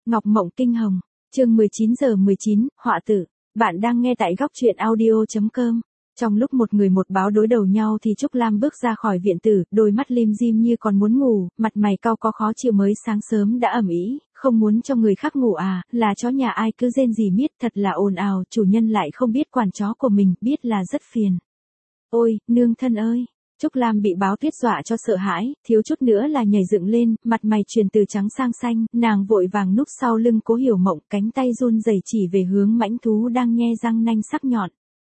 Ngọc Mộng Kinh Hồng, chương 19:19, họa tử. Bạn đang nghe tại góc truyện audio.com. Trong lúc một người một báo đối đầu nhau thì Trúc Lam bước ra khỏi viện tử, đôi mắt lim dim như còn muốn ngủ, mặt mày cau có khó chịu, mới sáng sớm đã ầm ĩ, không muốn cho người khác ngủ à, là chó nhà ai cứ rên rỉ miết, thật là ồn ào, chủ nhân lại không biết quản chó của mình, biết là rất phiền. Ôi, nương thân ơi! Trúc Lam bị báo tuyết dọa cho sợ hãi, thiếu chút nữa là nhảy dựng lên, mặt mày chuyển từ trắng sang xanh, nàng vội vàng núp sau lưng Cố Hiểu Mộng, cánh tay run rẩy chỉ về hướng mãnh thú đang nhe răng nanh sắc nhọn.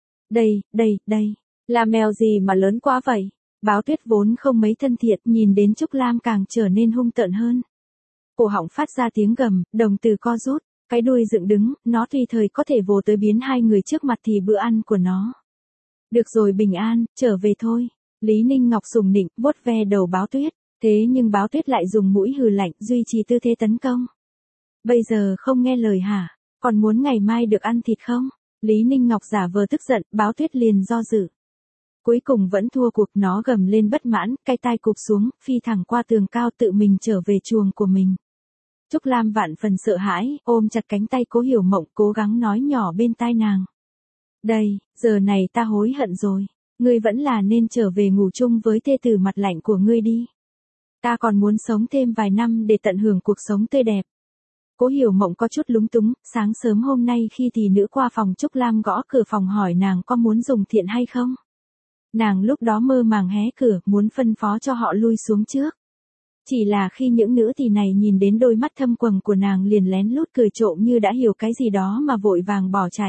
Đây, là mèo gì mà lớn quá vậy? Báo tuyết vốn không mấy thân thiện, nhìn đến Trúc Lam càng trở nên hung tợn hơn. Cổ họng phát ra tiếng gầm, đồng tử co rút, cái đuôi dựng đứng, nó tùy thời có thể vồ tới biến hai người trước mặt thì bữa ăn của nó. Được rồi, bình an, trở về thôi. Lý Ninh Ngọc sùng nịnh, vuốt ve đầu báo tuyết, thế nhưng báo tuyết lại dùng mũi hừ lạnh, duy trì tư thế tấn công. Bây giờ không nghe lời hả? Còn muốn ngày mai được ăn thịt không? Lý Ninh Ngọc giả vờ tức giận, báo tuyết liền do dự. Cuối cùng vẫn thua cuộc, nó gầm lên bất mãn, cái tai cụp xuống, phi thẳng qua tường cao tự mình trở về chuồng của mình. Trúc Lam vạn phần sợ hãi, ôm chặt cánh tay Cố Hiểu Mộng, cố gắng nói nhỏ bên tai nàng. Đây, giờ này ta hối hận rồi. Ngươi vẫn là nên trở về ngủ chung với thê tử mặt lạnh của ngươi đi. Ta còn muốn sống thêm vài năm để tận hưởng cuộc sống tươi đẹp. Cố Hiểu Mộng có chút lúng túng, sáng sớm hôm nay khi tỷ nữ qua phòng Trúc Lam gõ cửa phòng hỏi nàng có muốn dùng thiện hay không. Nàng lúc đó mơ màng hé cửa, muốn phân phó cho họ lui xuống trước. Chỉ là khi những nữ tỳ này nhìn đến đôi mắt thâm quầng của nàng liền lén lút cười trộm như đã hiểu cái gì đó mà vội vàng bỏ chạy.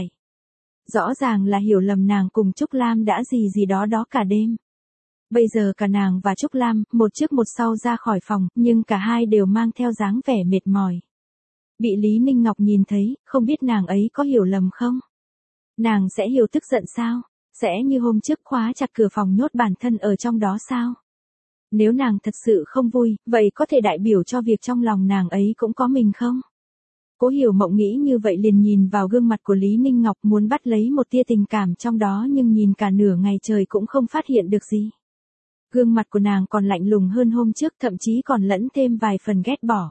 Rõ ràng là hiểu lầm nàng cùng Trúc Lam đã gì đó cả đêm. Bây giờ cả nàng và Trúc Lam, một trước một sau ra khỏi phòng, nhưng cả hai đều mang theo dáng vẻ mệt mỏi. Bị Lý Ninh Ngọc nhìn thấy, không biết nàng ấy có hiểu lầm không? Nàng sẽ hiểu tức giận sao? Sẽ như hôm trước khóa chặt cửa phòng nhốt bản thân ở trong đó sao? Nếu nàng thật sự không vui, vậy có thể đại biểu cho việc trong lòng nàng ấy cũng có mình không? Cố Hiểu Mộng nghĩ như vậy liền nhìn vào gương mặt của Lý Ninh Ngọc, muốn bắt lấy một tia tình cảm trong đó, nhưng nhìn cả nửa ngày trời cũng không phát hiện được gì. Gương mặt của nàng còn lạnh lùng hơn hôm trước, thậm chí còn lẫn thêm vài phần ghét bỏ.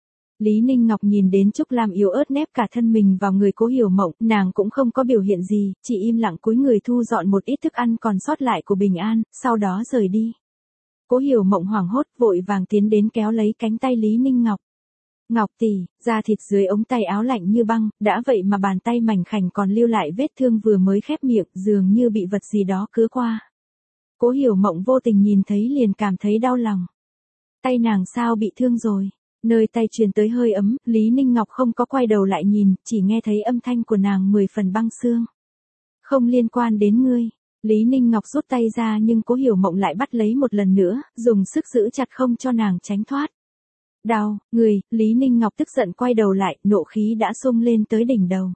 Lý Ninh Ngọc nhìn đến Trúc Lam yếu ớt nép cả thân mình vào người Cố Hiểu Mộng, nàng cũng không có biểu hiện gì, chỉ im lặng cúi người thu dọn một ít thức ăn còn sót lại của Bình An, sau đó rời đi. Cố Hiểu Mộng hoảng hốt vội vàng tiến đến kéo lấy cánh tay Lý Ninh Ngọc. Ngọc tỷ, da thịt dưới ống tay áo lạnh như băng, đã vậy mà bàn tay mảnh khảnh còn lưu lại vết thương vừa mới khép miệng, dường như bị vật gì đó cứa qua. Cố Hiểu Mộng vô tình nhìn thấy liền cảm thấy đau lòng. Tay nàng sao bị thương rồi? Nơi tay truyền tới hơi ấm, Lý Ninh Ngọc không có quay đầu lại nhìn, chỉ nghe thấy âm thanh của nàng 10 phần băng xương. Không liên quan đến ngươi. Lý Ninh Ngọc rút tay ra nhưng Cố Hiểu Mộng lại bắt lấy một lần nữa, dùng sức giữ chặt không cho nàng tránh thoát. Đau, Lý Ninh Ngọc tức giận quay đầu lại, nộ khí đã xông lên tới đỉnh đầu.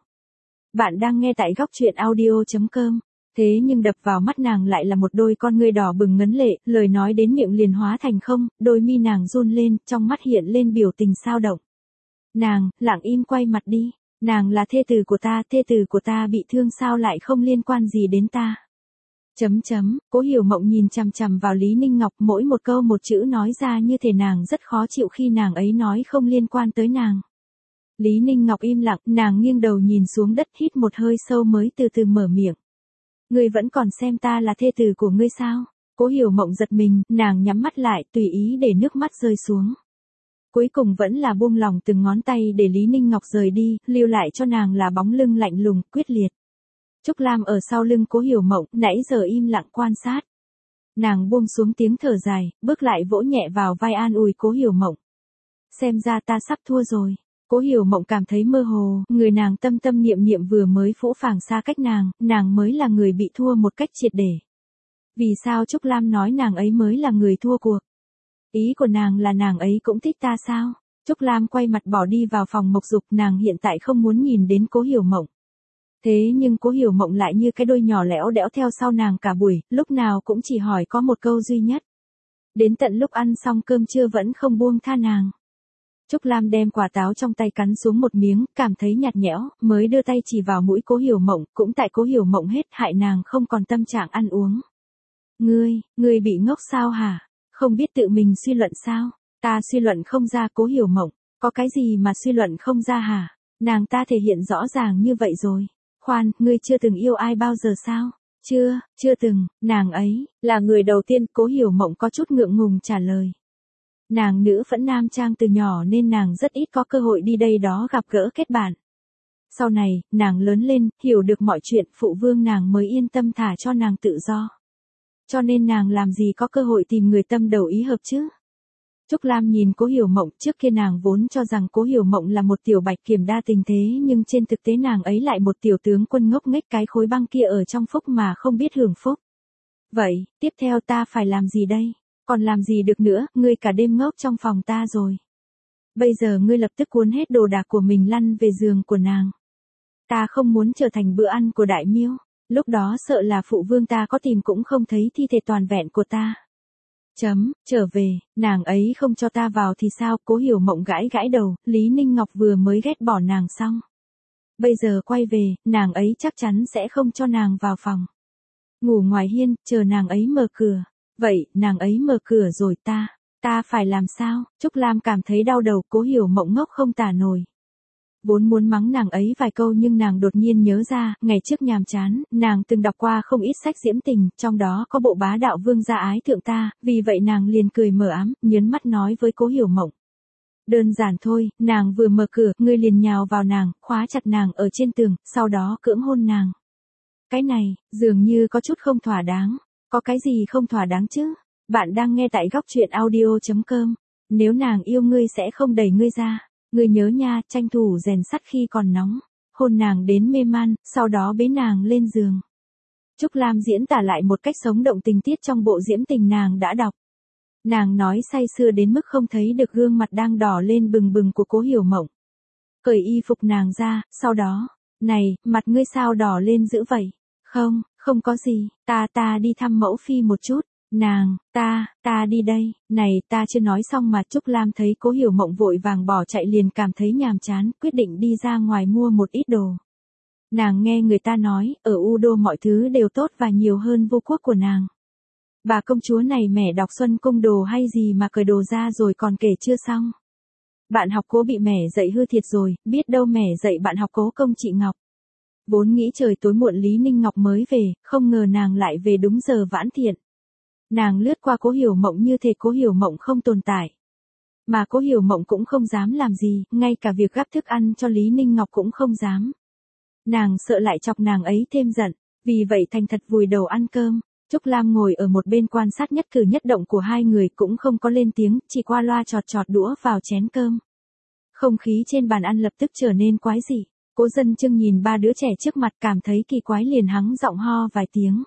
Bạn đang nghe tại góc truyện audio.com. Thế nhưng đập vào mắt nàng lại là một đôi con ngươi đỏ bừng ngấn lệ, lời nói đến miệng liền hóa thành không, đôi mi nàng run lên, trong mắt hiện lên biểu tình xao động. Nàng, lặng im quay mặt đi, nàng là thê tử của ta bị thương sao lại không liên quan gì đến ta. Cố Hiểu Mộng nhìn chằm chằm vào Lý Ninh Ngọc, mỗi một câu một chữ nói ra như thể nàng rất khó chịu khi nàng ấy nói không liên quan tới nàng. Lý Ninh Ngọc im lặng, nàng nghiêng đầu nhìn xuống đất, hít một hơi sâu mới từ từ mở miệng. Ngươi vẫn còn xem ta là thê tử của ngươi sao? Cố Hiểu Mộng giật mình, nàng nhắm mắt lại, tùy ý để nước mắt rơi xuống. Cuối cùng vẫn là buông lòng từng ngón tay để Lý Ninh Ngọc rời đi, lưu lại cho nàng là bóng lưng lạnh lùng, quyết liệt. Trúc Lam ở sau lưng Cố Hiểu Mộng, nãy giờ im lặng quan sát. Nàng buông xuống tiếng thở dài, bước lại vỗ nhẹ vào vai an ủi Cố Hiểu Mộng. Xem ra ta sắp thua rồi. Cố Hiểu Mộng cảm thấy mơ hồ, người nàng tâm tâm niệm niệm vừa mới phũ phàng xa cách nàng mới là người bị thua một cách triệt để. Vì sao Trúc Lam nói nàng ấy mới là người thua cuộc? Ý của nàng là nàng ấy cũng thích ta sao? Trúc Lam quay mặt bỏ đi vào phòng mộc dục, nàng hiện tại không muốn nhìn đến Cố Hiểu Mộng. Thế nhưng Cố Hiểu Mộng lại như cái đôi nhỏ lẽo đẽo theo sau nàng cả buổi, lúc nào cũng chỉ hỏi có một câu duy nhất. Đến tận lúc ăn xong cơm trưa vẫn không buông tha nàng. Trúc Lam đem quả táo trong tay cắn xuống một miếng, cảm thấy nhạt nhẽo, mới đưa tay chỉ vào mũi Cố Hiểu Mộng, cũng tại Cố Hiểu Mộng hết hại nàng không còn tâm trạng ăn uống. Ngươi bị ngốc sao hả? Không biết tự mình suy luận sao? Ta suy luận không ra. Cố Hiểu Mộng. Có cái gì mà suy luận không ra hả? Nàng ta thể hiện rõ ràng như vậy rồi. Khoan, ngươi chưa từng yêu ai bao giờ sao? Chưa từng, nàng ấy, là người đầu tiên. Cố Hiểu Mộng có chút ngượng ngùng trả lời. Nàng nữ phẫn nam trang từ nhỏ nên nàng rất ít có cơ hội đi đây đó gặp gỡ kết bạn. Sau này, nàng lớn lên, hiểu được mọi chuyện, phụ vương nàng mới yên tâm thả cho nàng tự do. Cho nên nàng làm gì có cơ hội tìm người tâm đầu ý hợp chứ? Trúc Lam nhìn Cố Hiểu Mộng, trước kia nàng vốn cho rằng Cố Hiểu Mộng là một tiểu bạch kiểm đa tình thế, nhưng trên thực tế nàng ấy lại một tiểu tướng quân ngốc nghếch cái khối băng kia ở trong phúc mà không biết hưởng phúc. Vậy, tiếp theo ta phải làm gì đây? Còn làm gì được nữa, ngươi cả đêm ngốc trong phòng ta rồi. Bây giờ ngươi lập tức cuốn hết đồ đạc của mình lăn về giường của nàng. Ta không muốn trở thành bữa ăn của đại miêu, lúc đó sợ là phụ vương ta có tìm cũng không thấy thi thể toàn vẹn của ta. Trở về, nàng ấy không cho ta vào thì sao? Cố Hiểu Mộng gãi gãi đầu, Lý Ninh Ngọc vừa mới ghét bỏ nàng xong. Bây giờ quay về, nàng ấy chắc chắn sẽ không cho nàng vào phòng. Ngủ ngoài hiên, chờ nàng ấy mở cửa. Vậy, nàng ấy mở cửa rồi ta phải làm sao? Trúc Lam cảm thấy đau đầu. Cố Hiểu Mộng ngốc không tả nổi. Vốn muốn mắng nàng ấy vài câu nhưng nàng đột nhiên nhớ ra, ngày trước nhàm chán, nàng từng đọc qua không ít sách diễm tình, trong đó có bộ Bá Đạo Vương gia ái thượng ta, vì vậy nàng liền cười mờ ám, nhớn mắt nói với Cố Hiểu Mộng. Đơn giản thôi, nàng vừa mở cửa, ngươi liền nhào vào nàng, khóa chặt nàng ở trên tường, sau đó cưỡng hôn nàng. Cái này, dường như có chút không thỏa đáng. Có cái gì không thỏa đáng chứ? Bạn đang nghe tại góc truyện audio.com. Nếu nàng yêu ngươi sẽ không đẩy ngươi ra. Ngươi nhớ nha, tranh thủ rèn sắt khi còn nóng. Hôn nàng đến mê man, sau đó bế nàng lên giường. Trúc Lam diễn tả lại một cách sống động tình tiết trong bộ diễm tình nàng đã đọc. Nàng nói say sưa đến mức không thấy được gương mặt đang đỏ lên bừng bừng của Cố Hiểu Mộng. Cởi y phục nàng ra, sau đó, này, mặt ngươi sao đỏ lên dữ vậy? Không có gì, ta đi thăm mẫu phi một chút. Nàng, ta đi đây. Này, ta chưa nói xong mà. Trúc Lam thấy Cố Hiểu Mộng vội vàng bỏ chạy liền cảm thấy nhàm chán, quyết định đi ra ngoài mua một ít đồ. Nàng nghe người ta nói, ở U Đô mọi thứ đều tốt và nhiều hơn vô quốc của nàng. Bà công chúa này mẻ đọc Xuân Cung đồ hay gì mà cởi đồ ra rồi còn kể chưa xong. Bạn học Cố bị mẻ dạy hư thiệt rồi, biết đâu mẻ dạy bạn học Cố công chị Ngọc. Vốn nghĩ trời tối muộn Lý Ninh Ngọc mới về, không ngờ nàng lại về đúng giờ vãn thiện. Nàng lướt qua Cố Hiểu Mộng như thể Cố Hiểu Mộng không tồn tại. Mà Cố Hiểu Mộng cũng không dám làm gì, ngay cả việc gắp thức ăn cho Lý Ninh Ngọc cũng không dám. Nàng sợ lại chọc nàng ấy thêm giận, vì vậy thành thật vùi đầu ăn cơm. Trúc Lam ngồi ở một bên quan sát nhất cử nhất động của hai người cũng không có lên tiếng, chỉ qua loa chọt đũa vào chén cơm. Không khí trên bàn ăn lập tức trở nên quái dị. Cố Dân Trưng nhìn ba đứa trẻ trước mặt cảm thấy kỳ quái liền hắng giọng ho vài tiếng.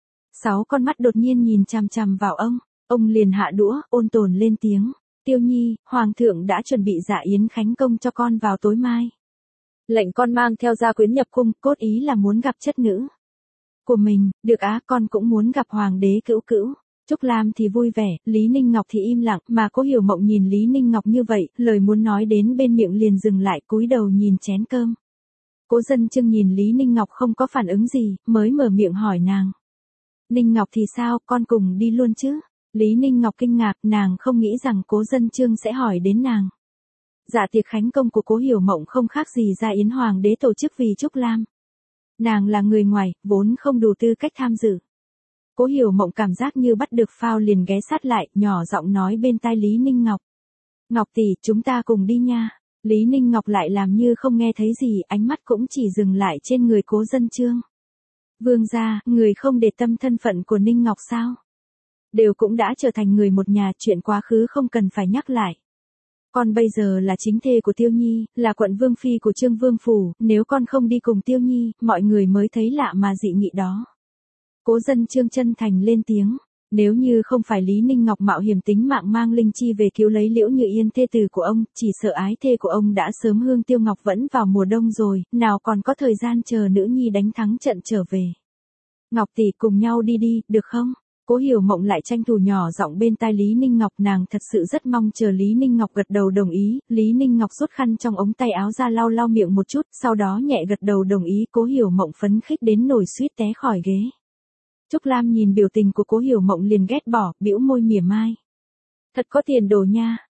6 con mắt đột nhiên nhìn chằm chằm vào ông liền hạ đũa, ôn tồn lên tiếng. Tiêu Nhi, Hoàng thượng đã chuẩn bị dạ yến khánh công cho con vào tối mai. Lệnh con mang theo gia quyến nhập cung, cốt ý là muốn gặp chất nữ của mình. Được á, con cũng muốn gặp Hoàng đế cữu cữu. Trúc Lam thì vui vẻ, Lý Ninh Ngọc thì im lặng, mà Cố Hiểu Mộng nhìn Lý Ninh Ngọc như vậy, lời muốn nói đến bên miệng liền dừng lại, cúi đầu nhìn chén cơm. Cố Dân Trưng nhìn Lý Ninh Ngọc không có phản ứng gì, mới mở miệng hỏi nàng. Ninh Ngọc thì sao, con cùng đi luôn chứ? Lý Ninh Ngọc kinh ngạc, nàng không nghĩ rằng Cố Dân Trưng sẽ hỏi đến nàng. Dạ tiệc khánh công của Cố Hiểu Mộng không khác gì gia yến hoàng đế tổ chức vì Trúc Lam. Nàng là người ngoài, vốn không đủ tư cách tham dự. Cố Hiểu Mộng cảm giác như bắt được phao liền ghé sát lại, nhỏ giọng nói bên tai Lý Ninh Ngọc. Ngọc tỷ, chúng ta cùng đi nha. Lý Ninh Ngọc lại làm như không nghe thấy gì, ánh mắt cũng chỉ dừng lại trên người Cố Dân Trương. Vương gia, người không để tâm thân phận của Ninh Ngọc sao? Đều cũng đã trở thành người một nhà, chuyện quá khứ không cần phải nhắc lại. Con bây giờ là chính thê của Tiêu Nhi, là quận vương phi của Trương Vương Phủ, nếu con không đi cùng Tiêu Nhi, mọi người mới thấy lạ mà dị nghị đó. Cố Dân Trương chân thành lên tiếng. Nếu như không phải Lý Ninh Ngọc mạo hiểm tính mạng mang Linh Chi về cứu lấy Liễu Như Yên thê tử của ông, chỉ sợ ái thê của ông đã sớm hương tiêu ngọc vẫn vào mùa đông rồi, nào còn có thời gian chờ nữ nhi đánh thắng trận trở về. Ngọc tỷ cùng nhau đi đi, được không? Cố Hiểu Mộng lại tranh thủ nhỏ giọng bên tai Lý Ninh Ngọc, nàng thật sự rất mong chờ Lý Ninh Ngọc gật đầu đồng ý. Lý Ninh Ngọc rút khăn trong ống tay áo ra lau lau miệng một chút, sau đó nhẹ gật đầu đồng ý. Cố Hiểu Mộng phấn khích đến nổi suýt té khỏi ghế. Trúc Lam nhìn biểu tình của Cố Hiểu Mộng liền ghét bỏ, bĩu môi mỉa mai. Thật có tiền đồ nha,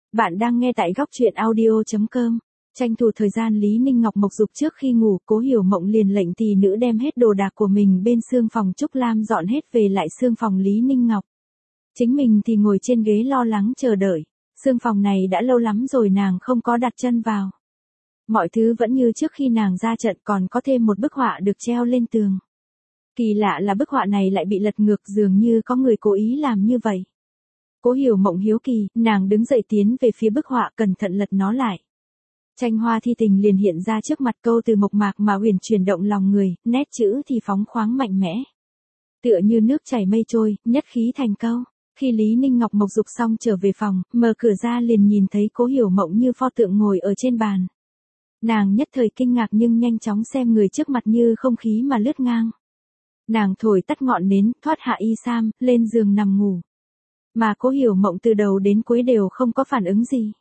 Bạn đang nghe tại góc truyện audio.com. Tranh thủ thời gian Lý Ninh Ngọc mộc dục trước khi ngủ, Cố Hiểu Mộng liền lệnh tỷ nữ đem hết đồ đạc của mình bên xương phòng Trúc Lam dọn hết về lại xương phòng Lý Ninh Ngọc. Chính mình thì ngồi trên ghế lo lắng chờ đợi. Xương phòng này đã lâu lắm rồi nàng không có đặt chân vào. Mọi thứ vẫn như trước khi nàng ra trận, còn có thêm một bức họa được treo lên tường. Kỳ lạ là bức họa này lại bị lật ngược, dường như có người cố ý làm như vậy. Cố Hiểu Mộng hiếu kỳ, nàng đứng dậy tiến về phía bức họa cẩn thận lật nó lại. Tranh hoa thi tình liền hiện ra trước mặt, câu từ mộc mạc mà huyền chuyển động lòng người, nét chữ thì phóng khoáng mạnh mẽ. Tựa như nước chảy mây trôi, nhất khí thành câu. Khi Lý Ninh Ngọc mộc dục xong trở về phòng, mở cửa ra liền nhìn thấy Cố Hiểu Mộng như pho tượng ngồi ở trên bàn. Nàng nhất thời kinh ngạc nhưng nhanh chóng xem người trước mặt như không khí mà lướt ngang. Nàng thổi tắt ngọn nến, thoát hạ y sam, lên giường nằm ngủ. Mà Cố Hiểu Mộng từ đầu đến cuối đều không có phản ứng gì.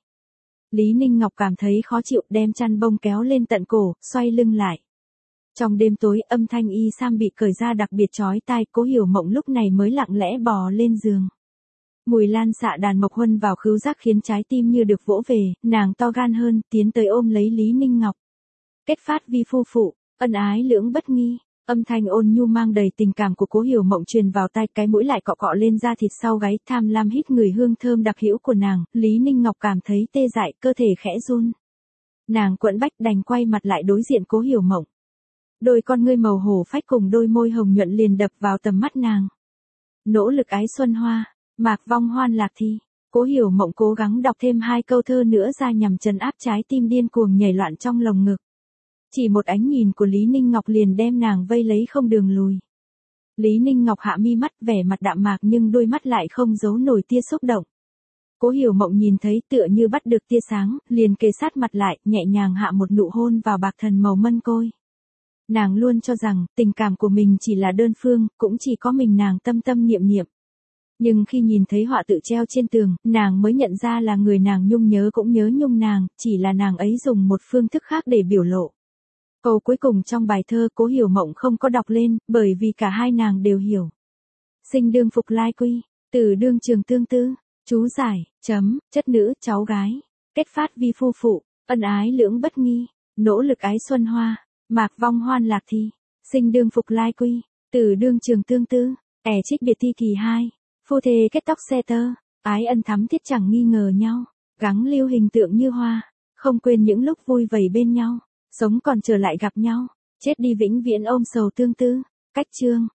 Lý Ninh Ngọc cảm thấy khó chịu, đem chăn bông kéo lên tận cổ, xoay lưng lại. Trong đêm tối, âm thanh y sam bị cởi ra đặc biệt chói tai, Cố Hiểu Mộng lúc này mới lặng lẽ bò lên giường. Mùi lan xạ đàn mộc huân vào khứu giác khiến trái tim như được vỗ về, nàng to gan hơn, tiến tới ôm lấy Lý Ninh Ngọc. Kết phát vi phu phụ, ân ái lưỡng bất nghi. Âm thanh ôn nhu mang đầy tình cảm của Cố Hiểu Mộng truyền vào tai, cái mũi lại cọ cọ lên da thịt sau gáy, tham lam hít người hương thơm đặc hữu của nàng. Lý Ninh Ngọc cảm thấy tê dại, cơ thể khẽ run. Nàng quẫn bách đành quay mặt lại đối diện Cố Hiểu Mộng. Đôi con ngươi màu hổ phách cùng đôi môi hồng nhuận liền đập vào tầm mắt nàng. Nỗ lực ái xuân hoa, mạc vong hoan lạc thi. Cố Hiểu Mộng cố gắng đọc thêm 2 câu thơ nữa ra nhằm trấn áp trái tim điên cuồng nhảy loạn trong lồng ngực. Chỉ một ánh nhìn của Lý Ninh Ngọc liền đem nàng vây lấy không đường lùi. Lý Ninh Ngọc hạ mi mắt, vẻ mặt đạm mạc nhưng đôi mắt lại không giấu nổi tia xúc động. Cố Hiểu Mộng nhìn thấy tựa như bắt được tia sáng, liền kề sát mặt lại, nhẹ nhàng hạ một nụ hôn vào bạc thần màu mân côi. Nàng luôn cho rằng, tình cảm của mình chỉ là đơn phương, cũng chỉ có mình nàng tâm tâm niệm niệm. Nhưng khi nhìn thấy họa tự treo trên tường, nàng mới nhận ra là người nàng nhung nhớ cũng nhớ nhung nàng, chỉ là nàng ấy dùng một phương thức khác để biểu lộ. Câu cuối cùng trong bài thơ Cố Hiểu Mộng không có đọc lên, bởi vì cả hai nàng đều hiểu. Sinh đương phục lai quy, tử đương trường tương tư, chú giải, chất nữ, cháu gái, kết phát vi phu phụ, ân ái lưỡng bất nghi, nỗ lực ái xuân hoa, mạc vong hoan lạc thi, sinh đương phục lai quy, tử đương trường tương tư, trích biệt thi kỳ 2, phu thê kết tóc xe tơ, ái ân thắm thiết chẳng nghi ngờ nhau, gắng lưu hình tượng như hoa, không quên những lúc vui vầy bên nhau. Sống còn trở lại gặp nhau, chết đi vĩnh viễn ôm sầu tương tư. Cách chương.